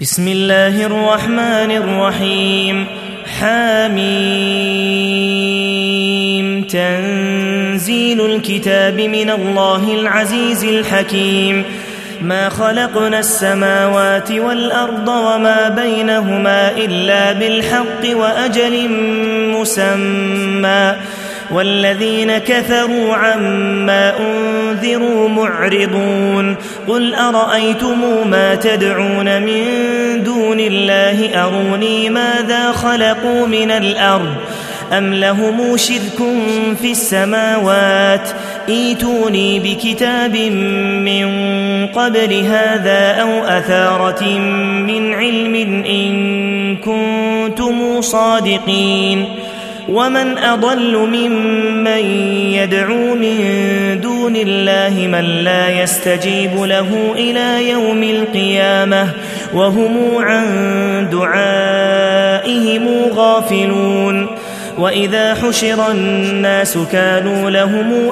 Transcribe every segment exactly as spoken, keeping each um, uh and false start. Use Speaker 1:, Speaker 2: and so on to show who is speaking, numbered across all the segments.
Speaker 1: بسم الله الرحمن الرحيم. حميم. تنزيل الكتاب من الله العزيز الحكيم. ما خلقنا السماوات والأرض وما بينهما إلا بالحق وأجل مسمى والذين كفروا عما أنذروا معرضون. قل أرأيتم ما تدعون من دون الله أروني ماذا خلقوا من الأرض أم لهم شرك في السماوات ائتوني بكتاب من قبل هذا أو أثارة من علم إن كنتم صادقين. ومن أضل ممن يدعو من دون الله من لا يستجيب له إلى يوم القيامة وهم عن دعائهم غافلون. وإذا حشر الناس كانوا لهم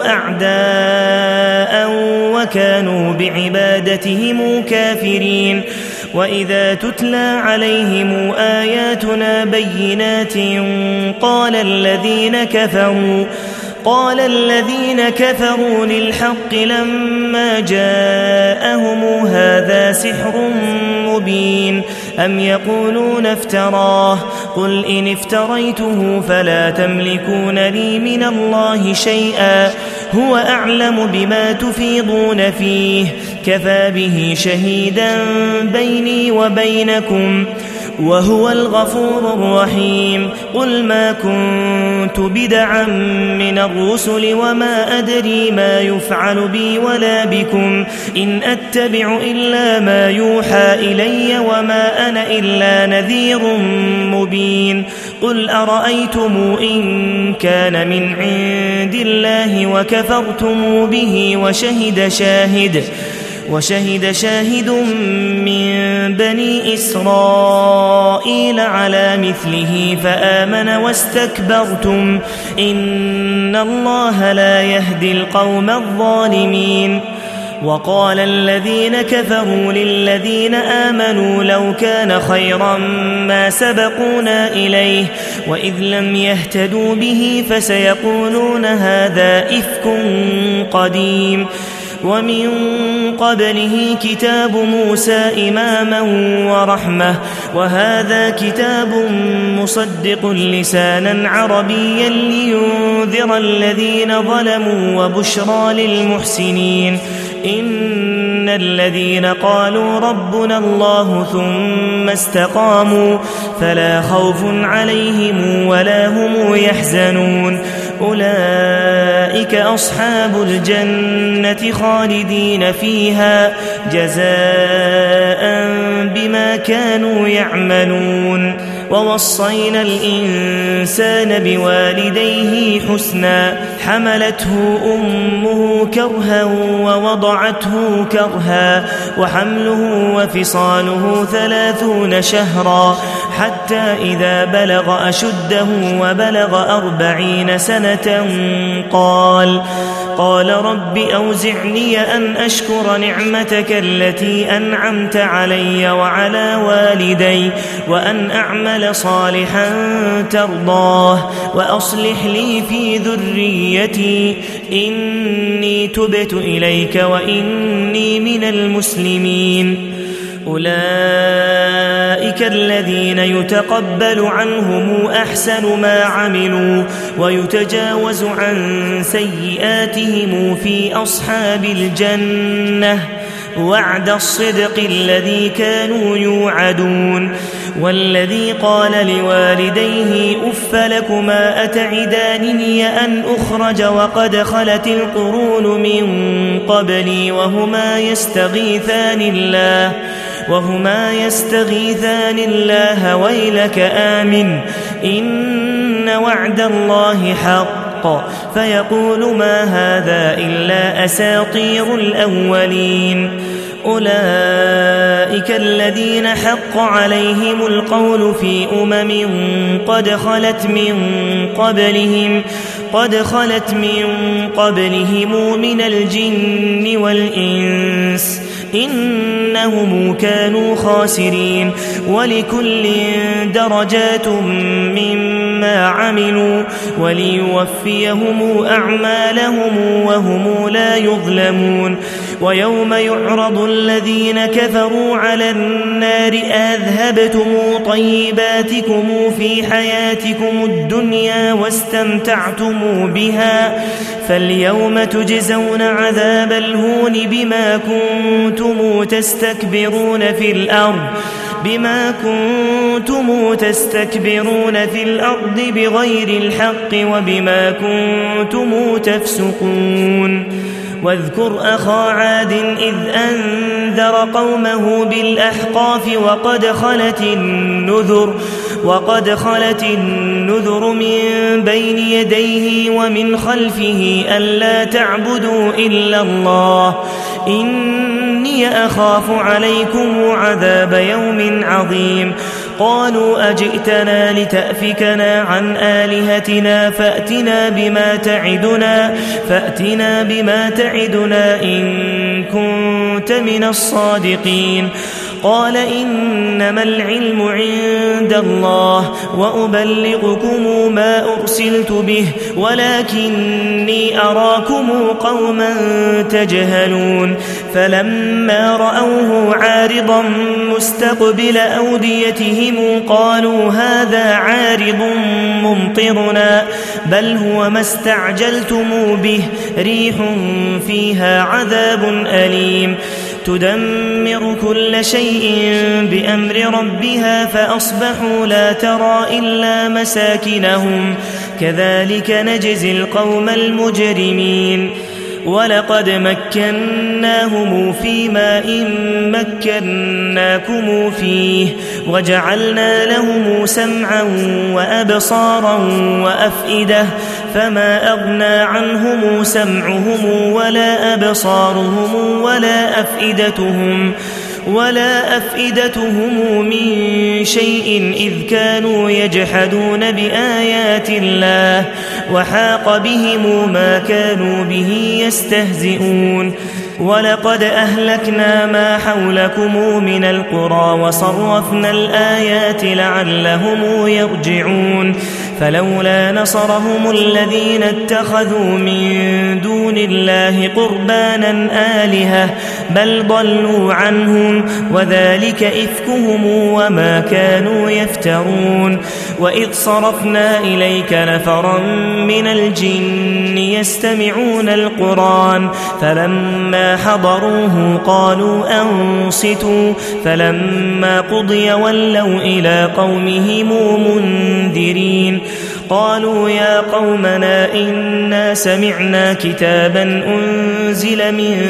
Speaker 1: أعداء وكانوا بعبادتهم كافرين. وإذا تتلى عليهم آياتنا بينات قال الذين كفروا قال الذين كفروا للحق لما جاءهم هذا سحر مبين أم يقولون افتراه قل إن افتريته فلا تملكون لي من الله شيئا هو أعلم بما تفيضون فيه كفى به شهيدا بيني وبينكم وهو الغفور الرحيم. قل ما كنت بدعا من الرسل وما أدري ما يفعل بي ولا بكم إن أتبع إلا ما يوحى إلي وما أنا إلا نذير مبين. قل أرأيتم إن كان من عند الله وكفرتم به وشهد شاهد وشهد شاهد من بني إسرائيل على مثله فآمن واستكبرتم إن الله لا يهدي القوم الظالمين. وقال الذين كفروا للذين آمنوا لو كان خيرا ما سبقونا إليه وإذ لم يهتدوا به فسيقولون هذا إفك قديم. ومن قبله كتاب موسى إماما ورحمة وهذا كتاب مصدق لسانا عربيا لينذر الذين ظلموا وبشرى للمحسنين. إن الذين قالوا ربنا الله ثم استقاموا فلا خوف عليهم ولا هم يحزنون أولئك أصحاب الجنة خالدين فيها جزاء بما كانوا يعملون. ووصينا الإنسان بوالديه حسنا حملته أمه كرها ووضعته كرها وحمله وفصاله ثلاثون شهرا حتى إذا بلغ أشده وبلغ أربعين سنة قال قال رب أوزعني أن أشكر نعمتك التي أنعمت علي وعلى والدي وأن أعمل صالحا ترضاه وأصلح لي في ذريتي إني تبت إليك وإني من المسلمين. أولئك الذين يتقبل عنهم أحسن ما عملوا ويتجاوز عن سيئاتهم في أصحاب الجنة وعد الصدق الذي كانوا يوعدون. والذي قال لوالديه أف لكما أتعدانني أن أخرج وقد خلت القرون من قبلي وهما يستغيثان الله وهما يستغيثان الله ويلك آمن إن وعد الله حق فيقول ما هذا إلا أساطير الأولين. أولئك الذين حق عليهم القول في أمم قد خلت من قبلهم قد خلت من قبلهم من الجن والإنس إنهم كانوا خاسرين ولكل درجات مما عملوا وليوفيهم أعمالهم وهم لا يظلمون ويوم يعرض الذين كفروا على النار أذهبتم طيباتكم في حياتكم الدنيا واستمتعتم بها فاليوم تجزون عذاب الهون بما كنتم تستكبرون في الأرض بما كنتم تستكبرون في الأرض بغير الحق وبما كنتم تفسقون واذكر أخا عاد إذ أنذر قومه بالأحقاف وقد خلت النذر وقد خلت النذر من بين يديه ومن خلفه ألا تعبدوا إلا الله إني أخاف عليكم عذاب يوم عظيم قالوا أجئتنا لتأفكنا عن آلهتنا فأتنا بما تعدنا فأتنا بما تعدنا إن كنت من الصادقين قال إنما العلم عند الله وأبلغكم ما أرسلت به ولكني أراكم قوما تجهلون فلما رأوه عارضا مستقبل أوديتهم قالوا هذا عارض ممطرنا بل هو ما استعجلتم به ريح فيها عذاب أليم تدمر كل شيء بأمر ربها فأصبحوا لا ترى إلا مساكنهم كذلك نجزي القوم المجرمين ولقد مكناهم في ماء مكناكم فيه وجعلنا لهم سمعا وأبصارا وأفئدة فما أغنى عنهم سمعهم ولا أبصارهم ولا أفئدتهم ولا أفئدتهم من شيء إذ كانوا يجحدون بآيات الله وحاق بهم ما كانوا به يستهزئون ولقد أهلكنا ما حولكم من القرى وصرفنا الآيات لعلهم يرجعون فلولا نصرهم الذين اتخذوا من دون الله قربانا آلهة بل ضلوا عنهم وذلك إفكهم وما كانوا يفترون وإذ صرفنا إليك نفرا من الجن يستمعون القرآن فلما حضروه قالوا أنصتوا فلما قضي ولوا إلى قومهم منذرين قالوا يا قومنا إنا سمعنا كتابا أنزل من